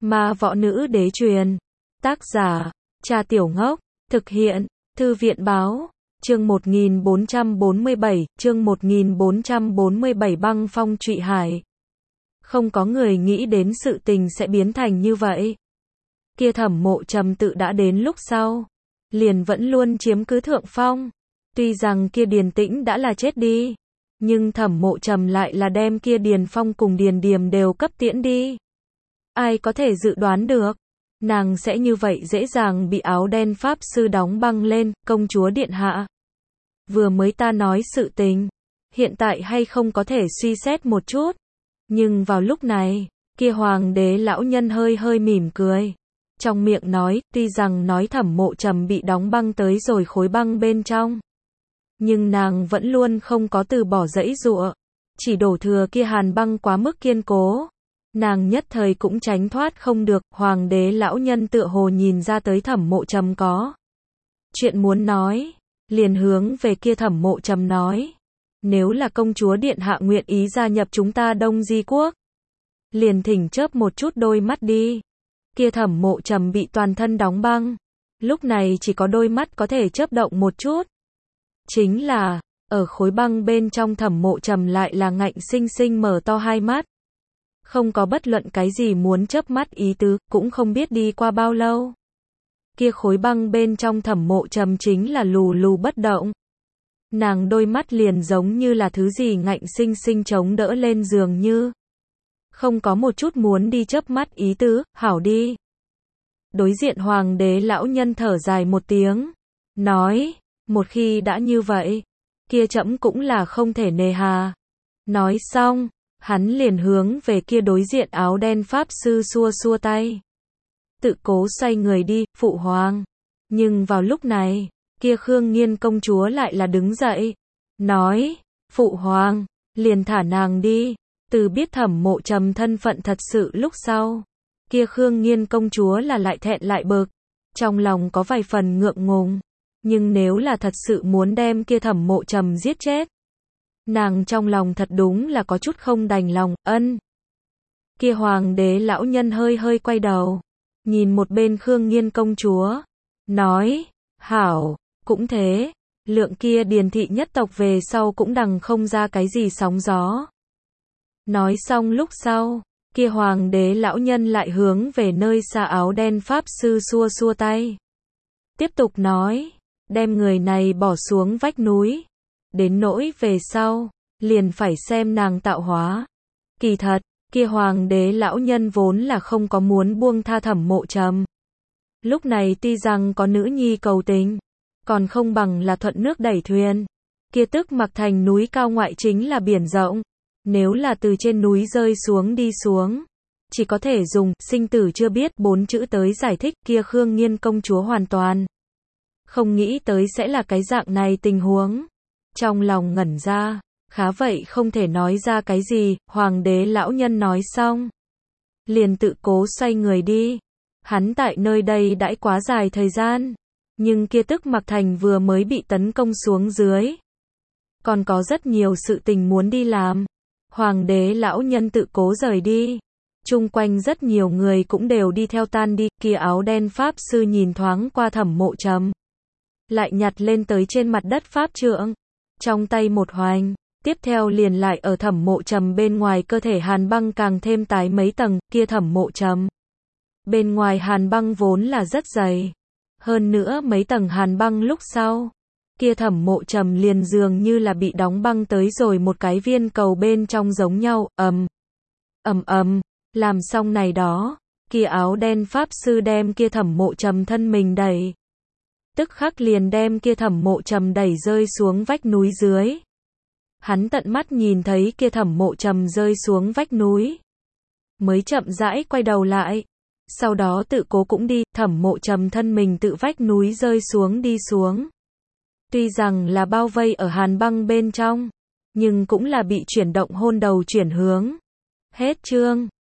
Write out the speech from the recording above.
Ma võ nữ đế truyền. Tác giả, Cha Tiểu Ngốc. Thực hiện, Thư viện báo. Chương 1447, băng phong trụy hải. Không có người nghĩ đến sự tình sẽ biến thành như vậy. Kia Thẩm Mộ Trầm tự đã đến lúc sau, liền vẫn luôn chiếm cứ thượng phong. Tuy rằng kia Điền Tĩnh đã là chết đi, nhưng Thẩm Mộ Trầm lại là đem kia Điền Phong cùng Điền Điềm đều cấp tiễn đi. Ai có thể dự đoán được, nàng sẽ như vậy dễ dàng bị áo đen pháp sư đóng băng lên, công chúa điện hạ. Vừa mới ta nói sự tình, hiện tại hay không có thể suy xét một chút. Nhưng vào lúc này, kia hoàng đế lão nhân hơi hơi mỉm cười. Trong miệng nói, tuy rằng nói Thẩm Mộ Trầm bị đóng băng tới rồi khối băng bên trong, nhưng nàng vẫn luôn không có từ bỏ giãy giụa. Chỉ đổ thừa kia hàn băng quá mức kiên cố, nàng nhất thời cũng tránh thoát không được. Hoàng đế lão nhân tựa hồ nhìn ra tới Thẩm Mộ Trầm có chuyện muốn nói, liền hướng về kia Thẩm Mộ Trầm nói, nếu là công chúa điện hạ nguyện ý gia nhập chúng ta Đông Di quốc, liền thỉnh chớp một chút đôi mắt đi. Kia Thẩm Mộ Trầm bị toàn thân đóng băng, lúc này chỉ có đôi mắt có thể chớp động một chút. Chính là, ở khối băng bên trong Thẩm Mộ Trầm lại là ngạnh sinh sinh mở to hai mắt. Không có bất luận cái gì muốn chớp mắt ý tứ, cũng không biết đi qua bao lâu. Kia khối băng bên trong Thẩm Mộ Trầm chính là lù lù bất động. Nàng đôi mắt liền giống như là thứ gì ngạnh sinh sinh chống đỡ lên dường như. Không có một chút muốn đi chớp mắt ý tứ, hảo đi. Đối diện hoàng đế lão nhân thở dài một tiếng, nói, một khi đã như vậy, kia trẫm cũng là không thể nề hà. Nói xong, hắn liền hướng về kia đối diện áo đen pháp sư xua xua tay. Tự cố xoay người đi, phụ hoàng. Nhưng vào lúc này, kia Khương Nghiên công chúa lại là đứng dậy, nói, phụ hoàng, liền thả nàng đi. Từ biết Thẩm Mộ Trầm thân phận thật sự lúc sau, kia Khương Nghiên công chúa là lại thẹn lại bực, trong lòng có vài phần ngượng ngùng. Nhưng nếu là thật sự muốn đem kia Thẩm Mộ Trầm giết chết, nàng trong lòng thật đúng là có chút không đành lòng. Ân. Kia hoàng đế lão nhân hơi hơi quay đầu, nhìn một bên Khương Nghiên công chúa, nói, hảo, cũng thế, lượng kia Điền thị nhất tộc về sau cũng đằng không ra cái gì sóng gió. Nói xong lúc sau, kia hoàng đế lão nhân lại hướng về nơi xa áo đen pháp sư xua xua tay. Tiếp tục nói, đem người này bỏ xuống vách núi. Đến nỗi về sau, liền phải xem nàng tạo hóa. Kỳ thật, kia hoàng đế lão nhân vốn là không có muốn buông tha Thẩm Mộ Trầm. Lúc này tuy rằng có nữ nhi cầu tình, còn không bằng là thuận nước đẩy thuyền. Kia tức mặc thành núi cao ngoại chính là biển rộng. Nếu là từ trên núi rơi xuống đi xuống, chỉ có thể dùng sinh tử chưa biết 4 chữ tới giải thích. Kia Khương Nghiên công chúa hoàn toàn không nghĩ tới sẽ là cái dạng này tình huống. Trong lòng ngẩn ra, khá vậy không thể nói ra cái gì. Hoàng đế lão nhân nói xong, liền tự cố xoay người đi. Hắn tại nơi đây đãi quá dài thời gian, nhưng kia tức mặc thành vừa mới bị tấn công xuống dưới, còn có rất nhiều sự tình muốn đi làm. Hoàng đế lão nhân tự cố rời đi, chung quanh rất nhiều người cũng đều đi theo tan đi. Kia áo đen pháp sư nhìn thoáng qua Thẩm Mộ Trầm, lại nhặt lên tới trên mặt đất pháp trượng, trong tay một hoành, tiếp theo liền lại ở Thẩm Mộ Trầm bên ngoài cơ thể hàn băng càng thêm tái mấy tầng. Kia Thẩm Mộ Trầm bên ngoài hàn băng vốn là rất dày, hơn nữa mấy tầng hàn băng lúc sau, kia Thẩm Mộ Trầm liền dường như là bị đóng băng tới rồi một cái viên cầu bên trong giống nhau. Làm xong này đó, kia áo đen pháp sư đem kia Thẩm Mộ Trầm thân mình đẩy, tức khắc liền đem kia Thẩm Mộ Trầm đẩy rơi xuống vách núi dưới. Hắn tận mắt nhìn thấy kia Thẩm Mộ Trầm rơi xuống vách núi, mới chậm rãi quay đầu lại, sau đó tự cố cũng đi. Thẩm Mộ Trầm thân mình tự vách núi rơi xuống đi xuống. Tuy rằng là bao vây ở hàn băng bên trong, nhưng cũng là bị chuyển động hôn đầu chuyển hướng. Hết chương.